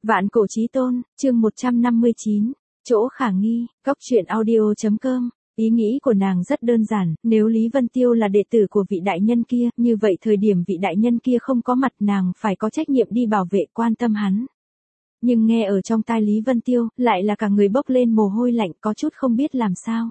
Vạn cổ chí tôn, chương 159, chỗ khả nghi, góc truyện audio.com. Ý nghĩ của nàng rất đơn giản, nếu Lý Vân Tiêu là đệ tử của vị đại nhân kia, như vậy thời điểm vị đại nhân kia không có mặt nàng phải có trách nhiệm đi bảo vệ quan tâm hắn. Nhưng nghe ở trong tai Lý Vân Tiêu, lại là cả người bốc lên mồ hôi lạnh có chút không biết làm sao.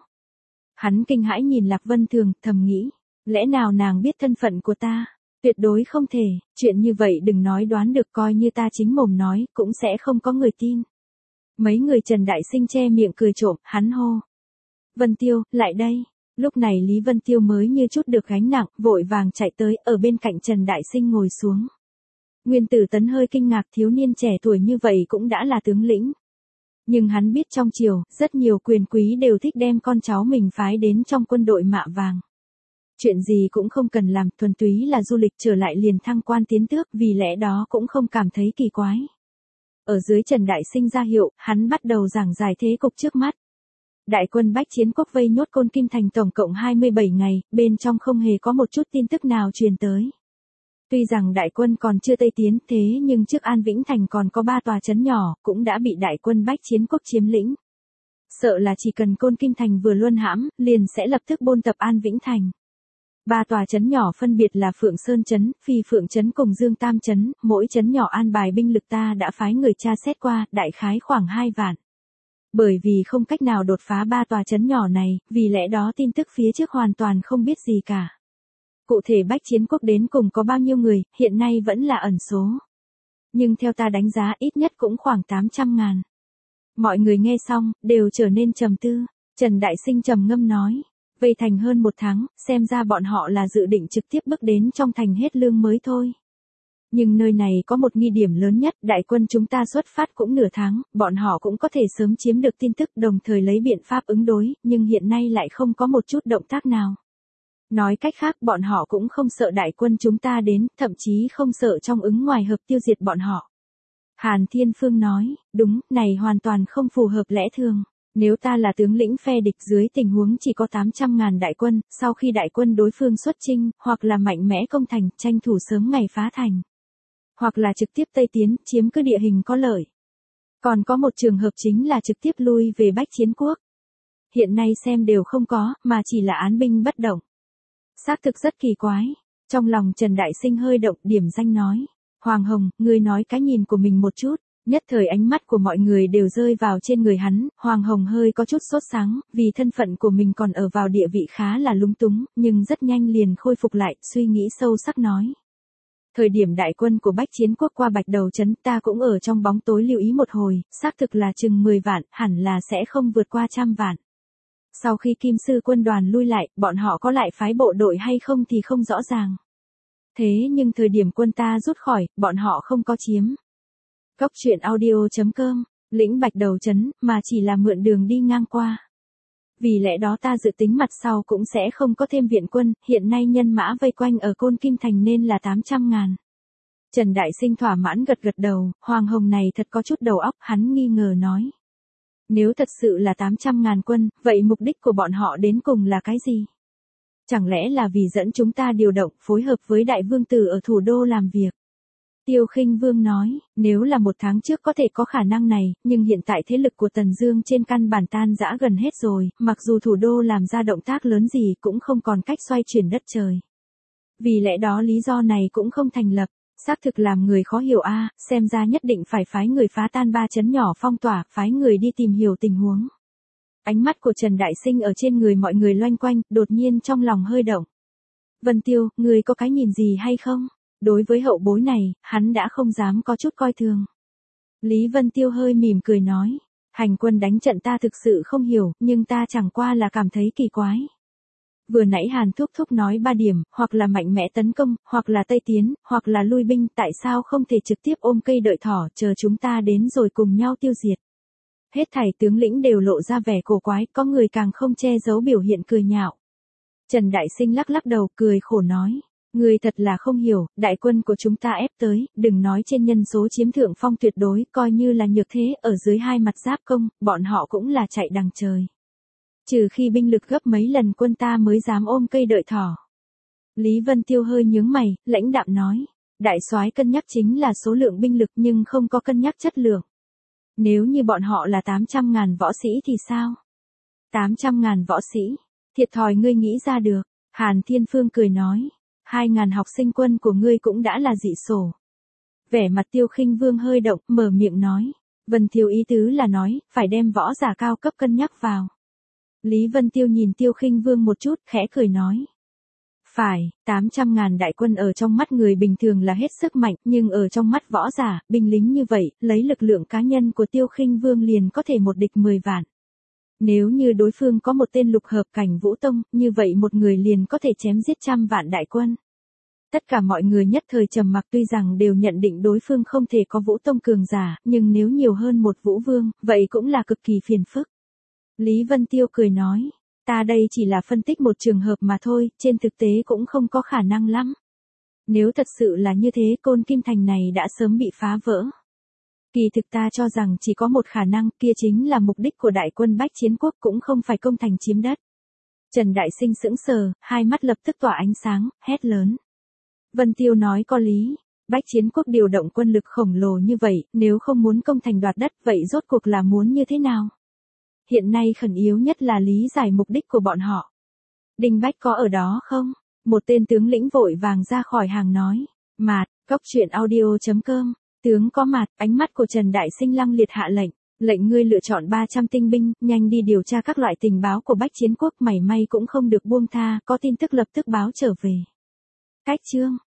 Hắn kinh hãi nhìn Lạc Vân Thường, thầm nghĩ, lẽ nào nàng biết thân phận của ta? Tuyệt đối không thể, chuyện như vậy đừng nói đoán được, coi như ta chính mồm nói, cũng sẽ không có người tin. Mấy người Trần Đại Sinh che miệng cười trộm, hắn hô. Vân Tiêu, lại đây. Lúc này Lý Vân Tiêu mới như chút được gánh nặng, vội vàng chạy tới, ở bên cạnh Trần Đại Sinh ngồi xuống. Nguyên Tử Tấn hơi kinh ngạc, thiếu niên trẻ tuổi như vậy cũng đã là tướng lĩnh. Nhưng hắn biết trong triều, rất nhiều quyền quý đều thích đem con cháu mình phái đến trong quân đội mạ vàng. Chuyện gì cũng không cần làm, thuần túy là du lịch trở lại liền thăng quan tiến tước, vì lẽ đó cũng không cảm thấy kỳ quái. Ở dưới Trần Đại Sinh ra hiệu, hắn bắt đầu giảng giải thế cục trước mắt. Đại quân bách chiến quốc vây nhốt Côn Kim Thành tổng cộng 27 ngày, bên trong không hề có một chút tin tức nào truyền tới. Tuy rằng đại quân còn chưa tây tiến, thế nhưng trước An Vĩnh Thành còn có 3 tòa trấn nhỏ, cũng đã bị đại quân bách chiến quốc chiếm lĩnh. Sợ là chỉ cần Côn Kim Thành vừa luân hãm, liền sẽ lập tức bôn tập An Vĩnh Thành. 3 tòa trấn nhỏ phân biệt là Phượng Sơn trấn, Phi Phượng trấn cùng Dương Tam trấn, mỗi trấn nhỏ an bài binh lực ta đã phái người tra xét qua, đại khái khoảng 2 vạn. Bởi vì không cách nào đột phá 3 tòa trấn nhỏ này, vì lẽ đó tin tức phía trước hoàn toàn không biết gì cả. Cụ thể bách chiến quốc đến cùng có bao nhiêu người, hiện nay vẫn là ẩn số. Nhưng theo ta đánh giá ít nhất cũng khoảng 800.000. Mọi người nghe xong, đều trở nên trầm tư. Trần Đại Sinh trầm ngâm nói. Vây thành hơn 1 tháng, xem ra bọn họ là dự định trực tiếp bước đến trong thành hết lương mới thôi. Nhưng nơi này có một nghi điểm lớn nhất, đại quân chúng ta xuất phát cũng nửa tháng, bọn họ cũng có thể sớm chiếm được tin tức đồng thời lấy biện pháp ứng đối, nhưng hiện nay lại không có một chút động tác nào. Nói cách khác bọn họ cũng không sợ đại quân chúng ta đến, thậm chí không sợ trong ứng ngoài hợp tiêu diệt bọn họ. Hàn Thiên Phương nói, đúng, này hoàn toàn không phù hợp lẽ thường. Nếu ta là tướng lĩnh phe địch dưới tình huống chỉ có 800.000 đại quân, sau khi đại quân đối phương xuất chinh, hoặc là mạnh mẽ công thành, tranh thủ sớm ngày phá thành. Hoặc là trực tiếp tây tiến, chiếm cứ địa hình có lợi. Còn có một trường hợp chính là trực tiếp lui về bách chiến quốc. Hiện nay xem đều không có, mà chỉ là án binh bất động. Xác thực rất kỳ quái. Trong lòng Trần Đại Sinh hơi động, điểm danh nói. Hoàng Hồng, ngươi nói cái nhìn của mình một chút. Nhất thời ánh mắt của mọi người đều rơi vào trên người hắn, Hoàng Hồng hơi có chút sốt sắng, vì thân phận của mình còn ở vào địa vị khá là lúng túng, nhưng rất nhanh liền khôi phục lại, suy nghĩ sâu sắc nói. Thời điểm đại quân của bách chiến quốc qua Bạch Đầu trấn ta cũng ở trong bóng tối lưu ý một hồi, xác thực là chừng 10 vạn, hẳn là sẽ không vượt qua 100 vạn. Sau khi Kim Sư quân đoàn lui lại, bọn họ có lại phái bộ đội hay không thì không rõ ràng. Thế nhưng thời điểm quân ta rút khỏi, bọn họ không có chiếm. Góc truyện audio.com, lĩnh Bạch Đầu trấn, mà chỉ là mượn đường đi ngang qua. Vì lẽ đó ta dự tính mặt sau cũng sẽ không có thêm viện quân, hiện nay nhân mã vây quanh ở Côn Kim Thành nên là 800.000. Trần Đại Sinh thỏa mãn gật gật đầu, Hoàng Hồng này thật có chút đầu óc, hắn nghi ngờ nói. Nếu thật sự là 800.000 quân, vậy mục đích của bọn họ đến cùng là cái gì? Chẳng lẽ là vì dẫn chúng ta điều động, phối hợp với đại vương tử ở thủ đô làm việc? Tiêu Khinh Vương nói, nếu là 1 tháng trước có thể có khả năng này, nhưng hiện tại thế lực của Tần Dương trên căn bản tan rã gần hết rồi, mặc dù thủ đô làm ra động tác lớn gì cũng không còn cách xoay chuyển đất trời. Vì lẽ đó lý do này cũng không thành lập, xác thực làm người khó hiểu a, xem ra nhất định phải phái người phá tan 3 trấn nhỏ phong tỏa, phái người đi tìm hiểu tình huống. Ánh mắt của Trần Đại Sinh ở trên người mọi người loanh quanh, đột nhiên trong lòng hơi động. Vân Tiêu, người có cái nhìn gì hay không? Đối với hậu bối này, hắn đã không dám có chút coi thường. Lý Vân Tiêu hơi mỉm cười nói, hành quân đánh trận ta thực sự không hiểu, nhưng ta chẳng qua là cảm thấy kỳ quái. Vừa nãy Hàn Thúc Thúc nói 3 điểm, hoặc là mạnh mẽ tấn công, hoặc là tây tiến, hoặc là lui binh, tại sao không thể trực tiếp ôm cây đợi thỏ, chờ chúng ta đến rồi cùng nhau tiêu diệt. Hết thảy tướng lĩnh đều lộ ra vẻ cổ quái, có người càng không che giấu biểu hiện cười nhạo. Trần Đại Sinh lắc lắc đầu, cười khổ nói. Người thật là không hiểu, đại quân của chúng ta ép tới, đừng nói trên nhân số chiếm thượng phong tuyệt đối, coi như là nhược thế, ở dưới hai mặt giáp công, bọn họ cũng là chạy đằng trời. Trừ khi binh lực gấp mấy lần quân ta mới dám ôm cây đợi thỏ. Lý Vân Tiêu hơi nhướng mày, lãnh đạm nói, Đại soái cân nhắc chính là số lượng binh lực nhưng không có cân nhắc chất lượng. Nếu như bọn họ là 800.000 võ sĩ thì sao? 800.000 võ sĩ, thiệt thòi ngươi nghĩ ra được. Hàn Thiên Phương cười nói, 2.000 học sinh quân của ngươi cũng đã là dị sổ. Vẻ mặt Tiêu Khinh Vương hơi động, mở miệng nói, Vân Tiêu ý tứ là nói, phải đem võ giả cao cấp cân nhắc vào. Lý Vân Tiêu nhìn Tiêu Khinh Vương một chút, khẽ cười nói. Phải, 800.000 đại quân ở trong mắt người bình thường là hết sức mạnh, nhưng ở trong mắt võ giả, binh lính như vậy, lấy lực lượng cá nhân của Tiêu Khinh Vương liền có thể một địch 10 vạn. Nếu như đối phương có một tên lục hợp cảnh vũ tông, như vậy một người liền có thể chém giết trăm vạn đại quân. Tất cả mọi người nhất thời trầm mặc, tuy rằng đều nhận định đối phương không thể có vũ tông cường giả, nhưng nếu nhiều hơn một vũ vương, vậy cũng là cực kỳ phiền phức. Lý Vân Tiêu cười nói, ta đây chỉ là phân tích một trường hợp mà thôi, trên thực tế cũng không có khả năng lắm. Nếu thật sự là như thế, Côn Kim Thành này đã sớm bị phá vỡ. Kỳ thực ta cho rằng chỉ có một khả năng, kia chính là mục đích của đại quân Bách Chiến Quốc cũng không phải công thành chiếm đất. Trần Đại Sinh sững sờ, hai mắt lập tức tỏa ánh sáng, hét lớn. Vân Tiêu nói có lý, Bách Chiến Quốc điều động quân lực khổng lồ như vậy, nếu không muốn công thành đoạt đất, vậy rốt cuộc là muốn như thế nào? Hiện nay khẩn yếu nhất là lý giải mục đích của bọn họ. Đinh Bách có ở đó không? Một tên tướng lĩnh vội vàng ra khỏi hàng nói. Mạt, Cóc Truyện Audio.com. Tướng có mặt, ánh mắt của Trần Đại Sinh lăng liệt hạ lệnh. Lệnh ngươi lựa chọn 300 tinh binh, nhanh đi điều tra các loại tình báo của Bách Chiến Quốc, mảy may cũng không được buông tha, có tin tức lập tức báo trở về. Cách chương.